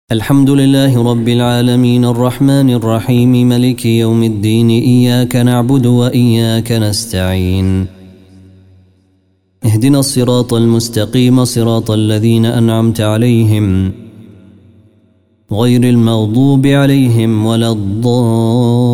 الحمد لله رب العالمين الرحمن الرحيم ملك يوم الدين إياك نعبد وإياك نستعين اهدنا الصراط المستقيم صراط الذين أنعمت عليهم غير المغضوب عليهم ولا الضالين